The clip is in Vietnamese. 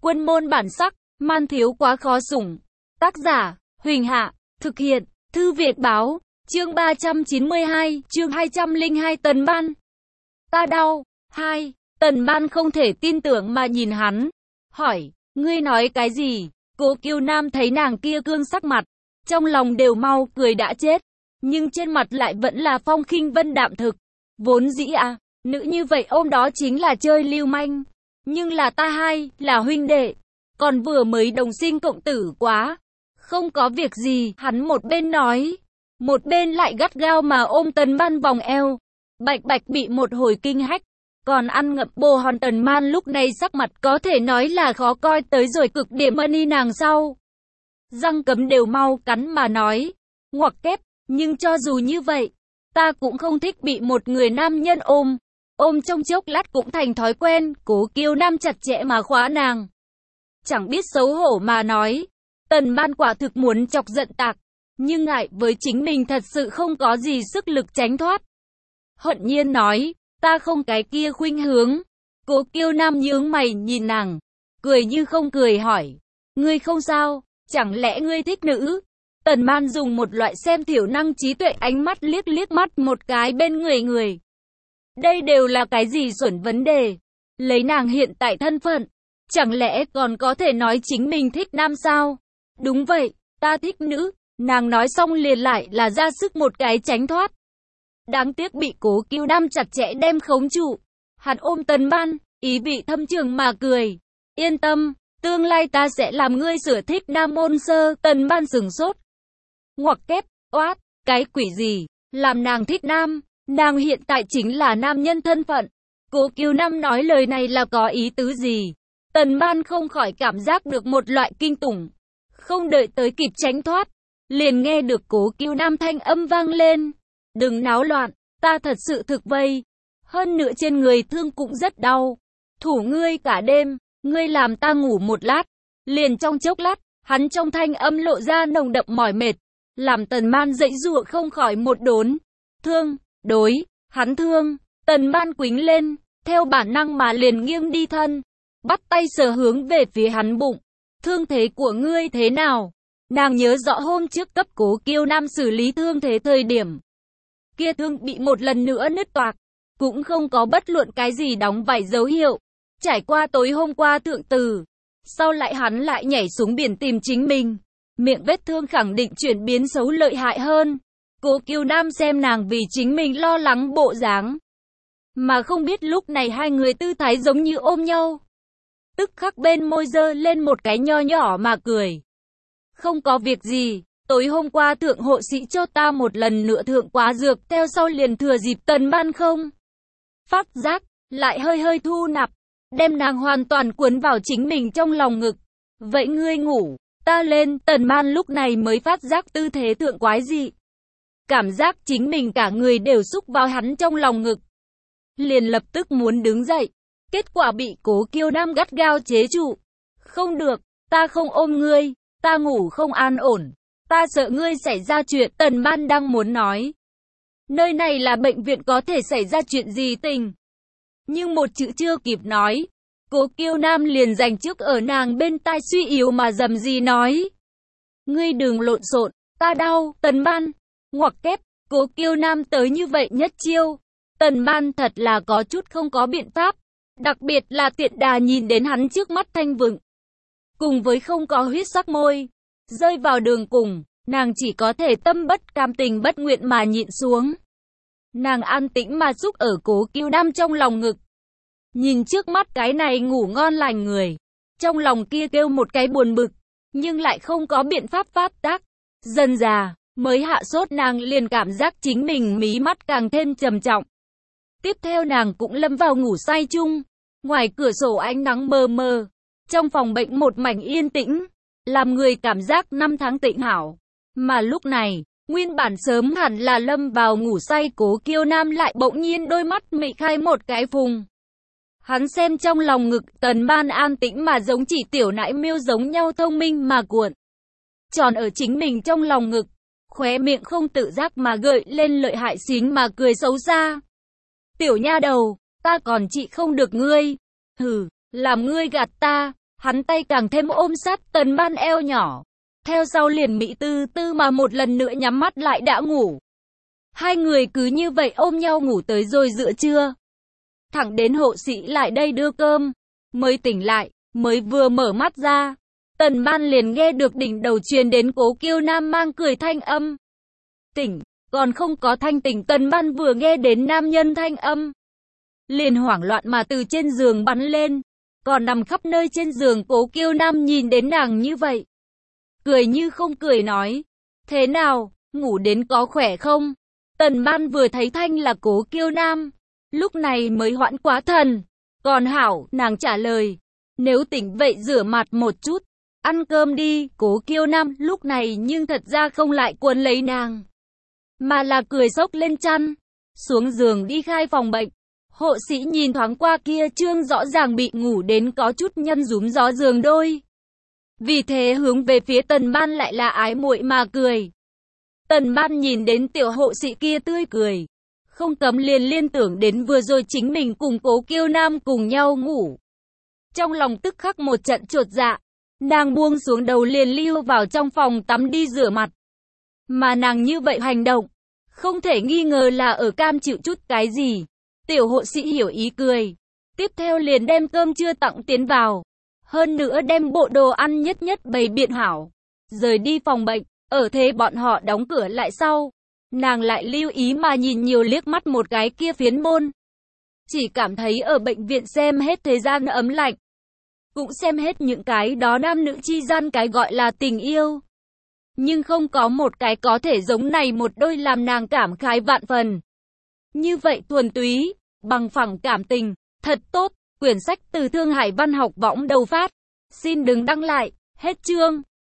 Quân môn bản sắc, man thiếu quá khó sủng. Tác giả, Huỳnh Hạ, thực hiện, Thư Việt Báo, chương 392, chương 202 Tần Ban. Ta đau. 2. Tần Ban không thể tin tưởng mà nhìn hắn. Hỏi, ngươi nói cái gì? Cố Kiêu Nam thấy nàng kia cương sắc mặt, trong lòng đều mau cười đã chết. Nhưng trên mặt lại vẫn là phong khinh vân đạm thực. Vốn dĩ nữ như vậy ôm đó chính là chơi lưu manh. Nhưng là ta hai, là huynh đệ. Còn vừa mới đồng sinh cộng tử quá. Không có việc gì, hắn một bên nói. Một bên lại gắt gao mà ôm Tần Ban vòng eo. Bạch bạch bị một hồi kinh hách. Còn ăn ngậm bồ hòn Tần Man lúc này sắc mặt có thể nói là khó coi tới rồi cực điểm ân nàng sau. Răng cấm đều mau cắn mà nói. Ngoặc kép, nhưng cho dù như vậy, ta cũng không thích bị một người nam nhân ôm. Ôm trong chốc lát cũng thành thói quen. Cố Kiêu Nam chặt chẽ mà khóa nàng. Chẳng biết xấu hổ mà nói. Tần Ban quả thực muốn chọc giận tạc. Nhưng ngại với chính mình thật sự không có gì sức lực tránh thoát. Hận nhiên nói, ta không cái kia khuynh hướng. Cố Kiêu Nam nhướng mày nhìn nàng, cười như không cười hỏi, ngươi không sao, chẳng lẽ ngươi thích nữ? Tần Ban dùng một loại xem thiểu năng trí tuệ ánh mắt liếc mắt một cái bên người. Đây đều là cái gì xuẩn vấn đề? Lấy nàng hiện tại thân phận, chẳng lẽ còn có thể nói chính mình thích nam sao? Đúng vậy, ta thích nữ. Nàng nói xong liền lại là ra sức một cái tránh thoát. Đáng tiếc bị Cố Kiêu Nam chặt chẽ đem khống trụ. Hắn ôm Tần Ban, ý vị thâm trường mà cười. Yên tâm, tương lai ta sẽ làm ngươi sửa thích nam môn sơ. Tần Ban sửng sốt. Ngoặc kép, oát, cái quỷ gì, làm nàng thích nam, nàng hiện tại chính là nam nhân thân phận. Cố Kiêu Nam nói lời này là có ý tứ gì? Tần Ban không khỏi cảm giác được một loại kinh tủng. Không đợi tới kịp tránh thoát, liền nghe được Cố Kiêu Nam thanh âm vang lên. Đừng náo loạn, ta thật sự thực vây. Hơn nữa trên người thương cũng rất đau. Thủ ngươi cả đêm, ngươi làm ta ngủ một lát. Liền trong chốc lát, hắn trong thanh âm lộ ra nồng đậm mỏi mệt. Làm Tần Ban dãy dụa không khỏi một đốn. Thương, đối, hắn thương. Tần Ban quĩnh lên, theo bản năng mà liền nghiêng đi thân. Bắt tay sờ hướng về phía hắn bụng. Thương thế của ngươi thế nào? Nàng nhớ rõ hôm trước cấp Cố Kiêu Nam xử lý thương thế thời điểm. Kia thương bị một lần nữa nứt toạc. Cũng không có bất luận cái gì đóng vảy dấu hiệu. Trải qua tối hôm qua thượng tử. Sau lại hắn lại nhảy xuống biển tìm chính mình. Miệng vết thương khẳng định chuyển biến xấu lợi hại hơn. Cố Kiêu Nam xem nàng vì chính mình lo lắng bộ dáng. Mà không biết lúc này hai người tư thái giống như ôm nhau. Tức khắc bên môi giơ lên một cái nho nhỏ mà cười. Không có việc gì, tối hôm qua thượng hộ sĩ cho ta một lần nữa thượng quá dược, theo sau liền thừa dịp Tần Ban không phát giác, lại hơi thu nạp, đem nàng hoàn toàn cuốn vào chính mình trong lòng ngực. Vậy ngươi ngủ, ta lên. Tần Ban lúc này mới phát giác tư thế thượng quái dị. Cảm giác chính mình cả người đều xúc vào hắn trong lòng ngực. Liền lập tức muốn đứng dậy. Kết quả bị Cố Kiêu Nam gắt gao chế trụ. Không được, ta không ôm ngươi, ta ngủ không an ổn. Ta sợ ngươi xảy ra chuyện. Tần Ban đang muốn nói. Nơi này là bệnh viện, có thể xảy ra chuyện gì tình. Nhưng một chữ chưa kịp nói. Cố Kiêu Nam liền giành trước ở nàng bên tai suy yếu mà dầm gì nói. Ngươi đừng lộn xộn, ta đau. Tần Ban, ngoặc kép, Cố Kiêu Nam tới như vậy nhất chiêu. Tần Ban thật là có chút không có biện pháp. Đặc biệt là tiện đà nhìn đến hắn trước mắt thanh vựng. Cùng với không có huyết sắc môi. Rơi vào đường cùng, nàng chỉ có thể tâm bất cam tình bất nguyện mà nhịn xuống. Nàng an tĩnh mà xúc ở Cố Kiêu Nam trong lòng ngực. Nhìn trước mắt cái này ngủ ngon lành người. Trong lòng kia kêu một cái buồn bực, nhưng lại không có biện pháp phát tác. Dần già, mới hạ sốt nàng liền cảm giác chính mình mí mắt càng thêm trầm trọng. Tiếp theo nàng cũng lâm vào ngủ say chung. Ngoài cửa sổ ánh nắng mờ mờ. Trong phòng bệnh một mảnh yên tĩnh. Làm người cảm giác năm tháng tịnh hảo. Mà lúc này, nguyên bản sớm hẳn là lâm vào ngủ say Cố Kiêu Nam lại bỗng nhiên đôi mắt mị khai một cái phùng. Hắn xem trong lòng ngực Tần Ban an tĩnh mà giống chỉ tiểu nãi miêu giống nhau thông minh mà cuộn tròn ở chính mình trong lòng ngực. Khóe miệng không tự giác mà gợi lên lợi hại xính mà cười xấu xa. Tiểu nha đầu, ta còn trị không được ngươi. Hừ, làm ngươi gạt ta. Hắn tay càng thêm ôm sát Tần Ban eo nhỏ. Theo sau liền Mỹ từ từ mà một lần nữa nhắm mắt lại đã ngủ. Hai người cứ như vậy ôm nhau ngủ tới rồi giữa trưa. Thẳng đến hộ sĩ lại đây đưa cơm, mới tỉnh lại, mới vừa mở mắt ra. Tần Ban liền nghe được đỉnh đầu truyền đến Cố Kiêu Nam mang cười thanh âm. Tỉnh, còn không có thanh tỉnh. Tần Ban vừa nghe đến nam nhân thanh âm, liền hoảng loạn mà từ trên giường bắn lên. Còn nằm khắp nơi trên giường Cố Kiêu Nam nhìn đến nàng như vậy, cười như không cười nói, thế nào, ngủ đến có khỏe không? Tần Ban vừa thấy thanh là Cố Kiêu Nam, lúc này mới hoãn quá thần. Còn hảo, nàng trả lời, nếu tỉnh vậy rửa mặt một chút, ăn cơm đi. Cố Kiêu Nam lúc này nhưng thật ra không lại cuốn lấy nàng, mà là cười xốc lên chăn, xuống giường đi khai phòng bệnh. Hộ sĩ nhìn thoáng qua kia trương rõ ràng bị ngủ đến có chút nhân rúm gió giường đôi, vì thế hướng về phía Tần Ban lại là ái muội mà cười. Tần Ban nhìn đến tiểu hộ sĩ kia tươi cười, không cấm liền liên tưởng đến vừa rồi chính mình cùng Cố Kiêu Nam cùng nhau ngủ. Trong lòng tức khắc một trận chột dạ, nàng buông xuống đầu liền lưu vào trong phòng tắm đi rửa mặt. Mà nàng như vậy hành động, không thể nghi ngờ là ở cam chịu chút cái gì. Tiểu hộ sĩ hiểu ý cười, tiếp theo liền đem cơm trưa tặng tiến vào, hơn nữa đem bộ đồ ăn nhất nhất bày biện hảo, rời đi phòng bệnh. Ở thế bọn họ đóng cửa lại sau, nàng lại lưu ý mà nhìn nhiều liếc mắt một cái kia phiến môn. Chỉ cảm thấy ở bệnh viện xem hết thời gian ấm lạnh, cũng xem hết những cái đó nam nữ chi gian cái gọi là tình yêu, nhưng không có một cái có thể giống này một đôi làm nàng cảm khái vạn phần. Như vậy thuần túy, bằng phẳng cảm tình, thật tốt. Quyển sách từ Thương Hải Văn học võng đầu phát. Xin đừng đăng lại, hết chương.